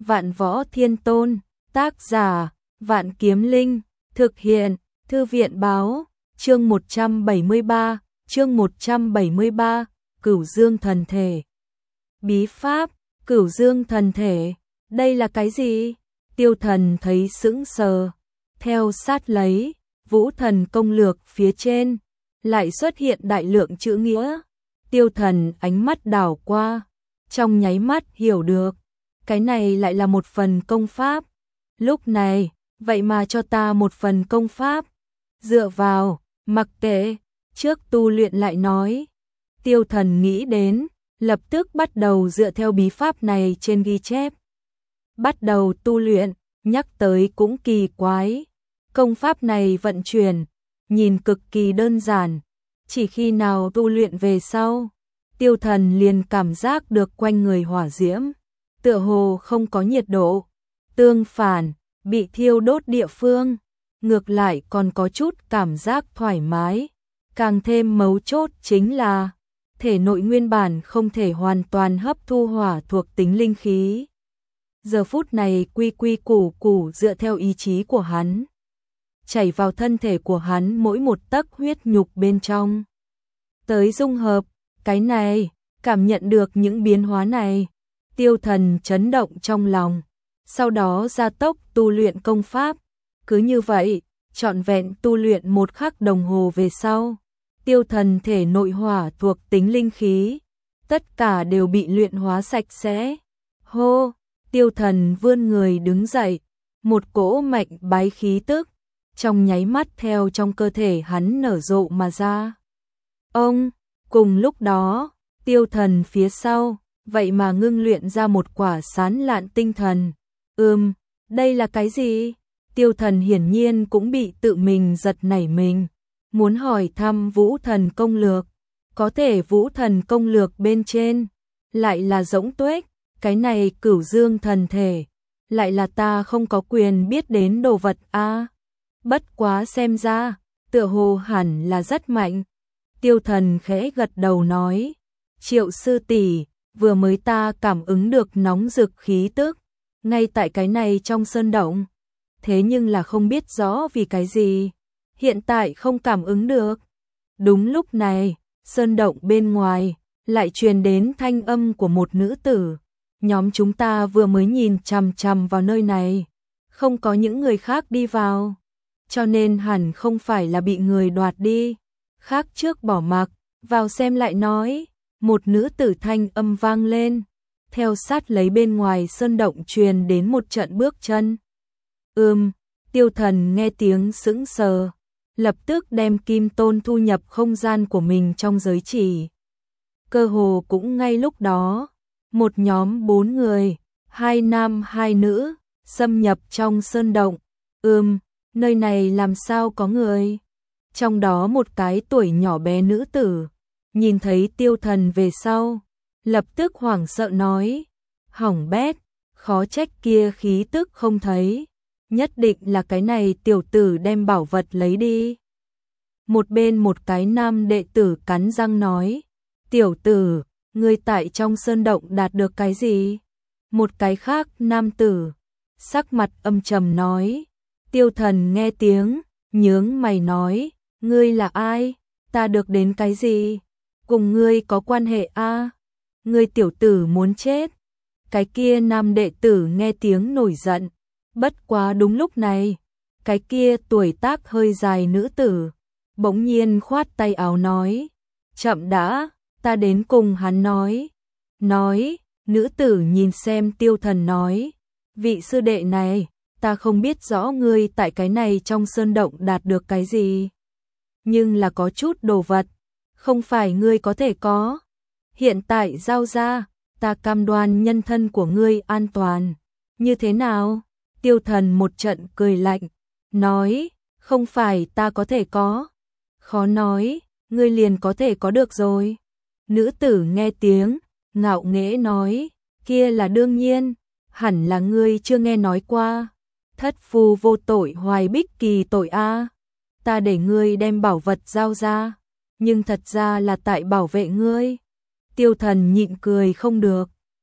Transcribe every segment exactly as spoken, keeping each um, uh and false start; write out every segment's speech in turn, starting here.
Vạn Võ Thiên Tôn, tác giả, Vạn Kiếm Linh, thực hiện, Thư viện báo, chương một trăm bảy mươi ba, chương một trăm bảy mươi ba, Cửu Dương Thần Thể. Bí pháp, Cửu Dương Thần Thể, đây là cái gì? Tiêu Thần thấy sững sờ, theo sát lấy, Vũ Thần Công Lược phía trên, lại xuất hiện đại lượng chữ nghĩa. Tiêu Thần ánh mắt đảo qua, trong nháy mắt hiểu được, cái này lại là một phần công pháp. Lúc này, vậy mà cho ta một phần công pháp, dựa vào, mặc kệ, trước tu luyện lại nói. Tiêu Thần nghĩ đến, lập tức bắt đầu dựa theo bí pháp này trên ghi chép. Bắt đầu tu luyện, nhắc tới cũng kỳ quái. Công pháp này vận chuyển, nhìn cực kỳ đơn giản, chỉ khi nào tu luyện về sau, Tiêu Thần liền cảm giác được quanh người hỏa diễm, tựa hồ không có nhiệt độ, tương phản, bị thiêu đốt địa phương, ngược lại còn có chút cảm giác thoải mái. Càng thêm mấu chốt chính là, thể nội nguyên bản không thể hoàn toàn hấp thu hỏa thuộc tính linh khí. Giờ phút này quy quy củ củ dựa theo ý chí của hắn, chảy vào thân thể của hắn mỗi một tấc huyết nhục bên trong. Tới dung hợp, cái này, cảm nhận được những biến hóa này, Tiêu Thần chấn động trong lòng, sau đó gia tốc tu luyện công pháp. Cứ như vậy, trọn vẹn tu luyện một khắc đồng hồ về sau, Tiêu Thần thể nội hỏa thuộc tính linh khí, tất cả đều bị luyện hóa sạch sẽ. Hô, Tiêu Thần vươn người đứng dậy, một cỗ mạnh bái khí tức, trong nháy mắt theo trong cơ thể hắn nở rộ mà ra. Ông, cùng lúc đó, Tiêu Thần phía sau, vậy mà ngưng luyện ra một quả sán lạn tinh thần. Ừm, đây là cái gì? Tiêu Thần hiển nhiên cũng bị tự mình giật nảy mình, muốn hỏi thăm Vũ Thần Công Lược, có thể Vũ Thần Công Lược bên trên, lại là rỗng tuếch, cái này Cửu Dương Thần Thể, lại là ta không có quyền biết đến đồ vật a. À, bất quá xem ra, tựa hồ hẳn là rất mạnh. Tiêu Thần khẽ gật đầu nói, Triệu sư tỷ, vừa mới ta cảm ứng được nóng rực khí tức, ngay tại cái này trong sơn động, thế nhưng là không biết rõ vì cái gì, hiện tại không cảm ứng được. Đúng lúc này, sơn động bên ngoài, lại truyền đến thanh âm của một nữ tử, nhóm chúng ta vừa mới nhìn chằm chằm vào nơi này, không có những người khác đi vào, cho nên hẳn không phải là bị người đoạt đi, khác trước bỏ mặc, vào xem lại nói. Một nữ tử thanh âm vang lên, theo sát lấy bên ngoài sơn động truyền đến một trận bước chân. Ừm, Tiêu Thần nghe tiếng sững sờ, lập tức đem kim tôn thu nhập không gian của mình trong giới chỉ. Cơ hồ cũng ngay lúc đó, một nhóm bốn người, hai nam hai nữ, xâm nhập trong sơn động. Ừm, nơi này làm sao có người? Trong đó một cái tuổi nhỏ bé nữ tử, nhìn thấy Tiêu Thần về sau, lập tức hoảng sợ nói, hỏng bét, khó trách kia khí tức không thấy, nhất định là cái này tiểu tử đem bảo vật lấy đi. Một bên một cái nam đệ tử cắn răng nói, tiểu tử, ngươi tại trong sơn động đạt được cái gì? Một cái khác nam tử, sắc mặt âm trầm nói. Tiêu Thần nghe tiếng, nhướng mày nói, ngươi là ai? Ta được đến cái gì? Cùng ngươi có quan hệ a? À? Ngươi tiểu tử muốn chết. Cái kia nam đệ tử nghe tiếng nổi giận, bất quá đúng lúc này, cái kia tuổi tác hơi dài nữ tử, bỗng nhiên khoát tay áo nói, chậm đã, ta đến cùng hắn nói. Nói, nữ tử nhìn xem Tiêu Thần nói, vị sư đệ này, ta không biết rõ ngươi tại cái này trong sơn động đạt được cái gì, nhưng là có chút đồ vật, không phải ngươi có thể có. Hiện tại giao ra, ta cam đoan nhân thân của ngươi an toàn. Như thế nào? Tiêu Thần một trận cười lạnh, nói, không phải ta có thể có. Khó nói, ngươi liền có thể có được rồi. Nữ tử nghe tiếng, ngạo nghễ nói, kia là đương nhiên, hẳn là ngươi chưa nghe nói qua. Thất phu vô tội hoài bích kỳ tội a. Ta để ngươi đem bảo vật giao ra, nhưng thật ra là tại bảo vệ ngươi. Tiêu Thần nhịn cười không được,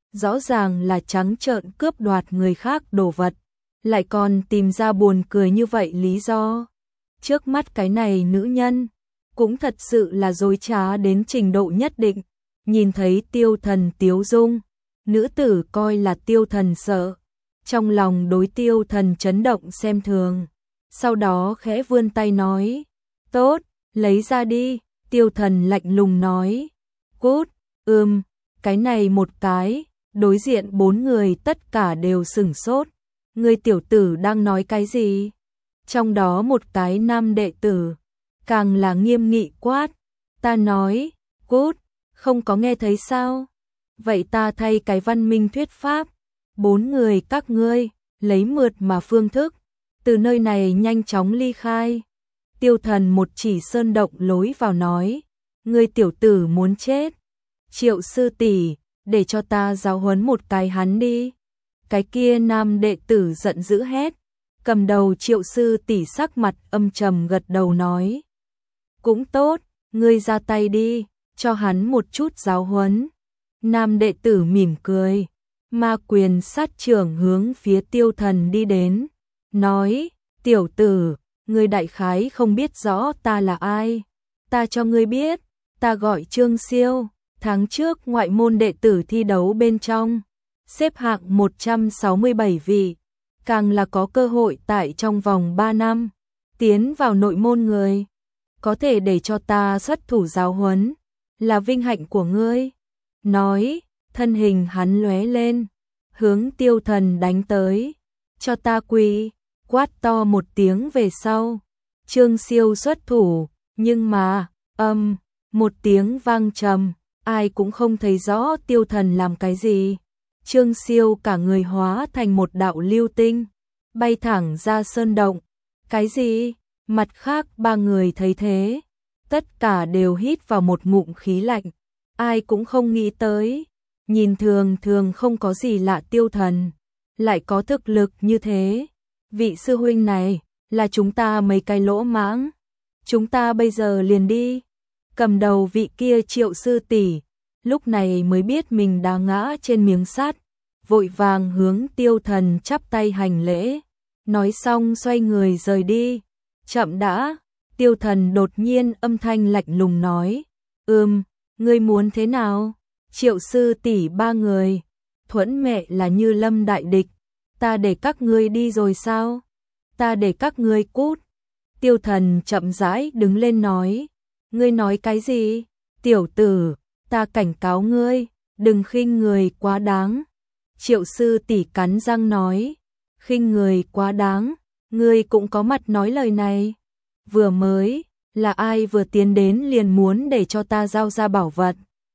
rõ ràng là trắng trợn cướp đoạt người khác đồ vật, lại còn tìm ra buồn cười như vậy lý do. Trước mắt cái này nữ nhân, cũng thật sự là dối trá đến trình độ nhất định, nhìn thấy Tiêu Thần tiếu dung, nữ tử coi là Tiêu Thần sợ, trong lòng đối Tiêu Thần chấn động xem thường, sau đó khẽ vươn tay nói, tốt, lấy ra đi, Tiêu Thần lạnh lùng nói, cút, ừm, cái này một cái, đối diện bốn người tất cả đều sửng sốt, người tiểu tử đang nói cái gì? Trong đó một cái nam đệ tử, càng là nghiêm nghị quát, ta nói, cút, không có nghe thấy sao? Vậy ta thay cái văn minh thuyết pháp, bốn người các ngươi, lấy mượt mà phương thức, từ nơi này nhanh chóng ly khai. Tiêu Thần một chỉ sơn động lối vào nói, ngươi tiểu tử muốn chết, Triệu sư tỷ, để cho ta giáo huấn một cái hắn đi. Cái kia nam đệ tử giận dữ hét, cầm đầu Triệu sư tỷ sắc mặt âm trầm gật đầu nói, cũng tốt, ngươi ra tay đi, cho hắn một chút giáo huấn. Nam đệ tử mỉm cười, ma quyền sát trưởng hướng phía Tiêu Thần đi đến, nói, tiểu tử, ngươi đại khái không biết rõ ta là ai, ta cho ngươi biết, ta gọi Trương Siêu, tháng trước ngoại môn đệ tử thi đấu bên trong, xếp hạng một trăm sáu mươi bảy vị, càng là có cơ hội tại trong vòng ba năm, tiến vào nội môn người, có thể để cho ta xuất thủ giáo huấn, là vinh hạnh của ngươi. Nói, thân hình hắn lóe lên, hướng Tiêu Thần đánh tới, cho ta quỳ, quát to một tiếng về sau, Trương Siêu xuất thủ, nhưng mà, âm, một tiếng vang trầm, ai cũng không thấy rõ Tiêu Thần làm cái gì. Trương Siêu cả người hóa thành một đạo lưu tinh, bay thẳng ra sơn động. Cái gì? Mặt khác ba người thấy thế, tất cả đều hít vào một ngụm khí lạnh, ai cũng không nghĩ tới, nhìn thường thường không có gì lạ Tiêu Thần, lại có thực lực như thế. Vị sư huynh này, là chúng ta mấy cái lỗ mãng, chúng ta bây giờ liền đi. Cầm đầu vị kia Triệu sư tỷ, lúc này mới biết mình đã ngã trên miếng sắt, vội vàng hướng Tiêu Thần chắp tay hành lễ, nói xong xoay người rời đi. Chậm đã, Tiêu Thần đột nhiên âm thanh lạnh lùng nói, ừm, ngươi muốn thế nào? Triệu sư tỷ ba người, thuẫn mẹ là như lâm đại địch, ta để các ngươi đi rồi sao? Ta để các ngươi cút. Tiêu Thần chậm rãi đứng lên nói, ngươi nói cái gì? Tiểu tử, ta cảnh cáo ngươi, đừng khinh người quá đáng. Triệu sư tỷ cắn răng nói, khinh người quá đáng, ngươi cũng có mặt nói lời này. Vừa mới, là ai vừa tiến đến liền muốn để cho ta giao ra bảo vật?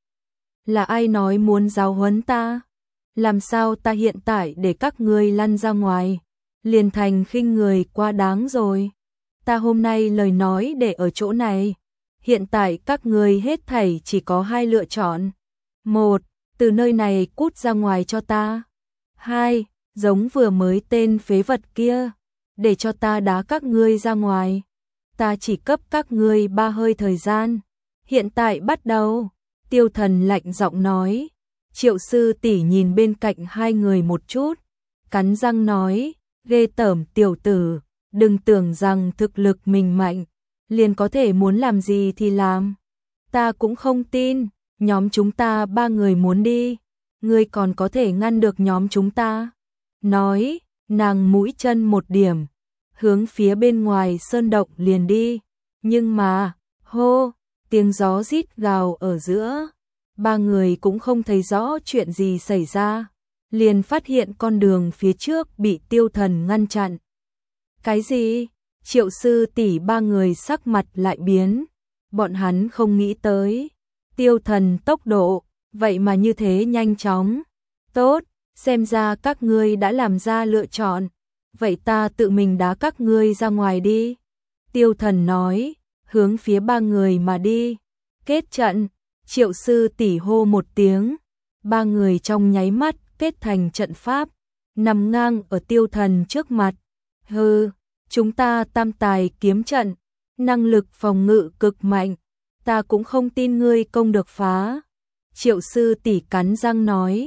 Là ai nói muốn giáo huấn ta? Làm sao ta hiện tại để các ngươi lăn ra ngoài, liền thành khinh người quá đáng rồi? Ta hôm nay lời nói để ở chỗ này, hiện tại các ngươi hết thảy chỉ có hai lựa chọn. Một, từ nơi này cút ra ngoài cho ta. Hai, giống vừa mới tên phế vật kia, để cho ta đá các ngươi ra ngoài. Ta chỉ cấp các ngươi ba hơi thời gian, hiện tại bắt đầu. Tiêu Thần lạnh giọng nói. Triệu sư tỷ nhìn bên cạnh hai người một chút, cắn răng nói, ghê tởm tiểu tử, đừng tưởng rằng thực lực mình mạnh, liền có thể muốn làm gì thì làm. Ta cũng không tin, nhóm chúng ta ba người muốn đi, ngươi còn có thể ngăn được nhóm chúng ta. Nói, nàng mũi chân một điểm, hướng phía bên ngoài sơn động liền đi, nhưng mà, hô, tiếng gió rít gào ở giữa. Ba người cũng không thấy rõ chuyện gì xảy ra, liền phát hiện con đường phía trước bị Tiêu Thần ngăn chặn. Cái gì? Triệu sư tỷ ba người sắc mặt lại biến, bọn hắn không nghĩ tới. Tiêu Thần tốc độ, vậy mà như thế nhanh chóng. Tốt, xem ra các ngươi đã làm ra lựa chọn, vậy ta tự mình đá các ngươi ra ngoài đi. Tiêu Thần nói, hướng phía ba người mà đi. Kết trận. Triệu sư tỷ hô một tiếng, ba người trong nháy mắt kết thành trận pháp, nằm ngang ở Tiêu Thần trước mặt. Hừ, chúng ta tam tài kiếm trận, năng lực phòng ngự cực mạnh, ta cũng không tin ngươi công được phá. Triệu sư tỷ cắn răng nói,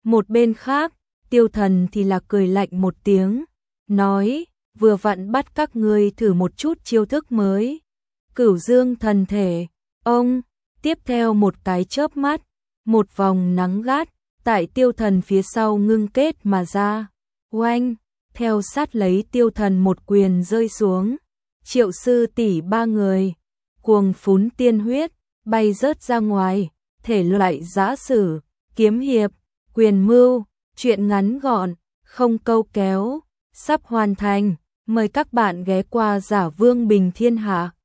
Một bên khác, Tiêu Thần thì là cười lạnh một tiếng, nói, vừa vặn bắt các ngươi thử một chút chiêu thức mới. Cửu Dương thần thể, ông, tiếp theo một cái chớp mắt, một vòng nắng gắt tại Tiêu Thần phía sau ngưng kết mà ra. Oanh, theo sát lấy Tiêu Thần một quyền rơi xuống, Triệu sư tỷ ba người cuồng phún tiên huyết, bay rớt ra ngoài, thể loại giã sử, kiếm hiệp, quyền mưu, truyện ngắn gọn, không câu kéo, sắp hoàn thành. Mời các bạn ghé qua Giả Vương Bình Thiên Hạ.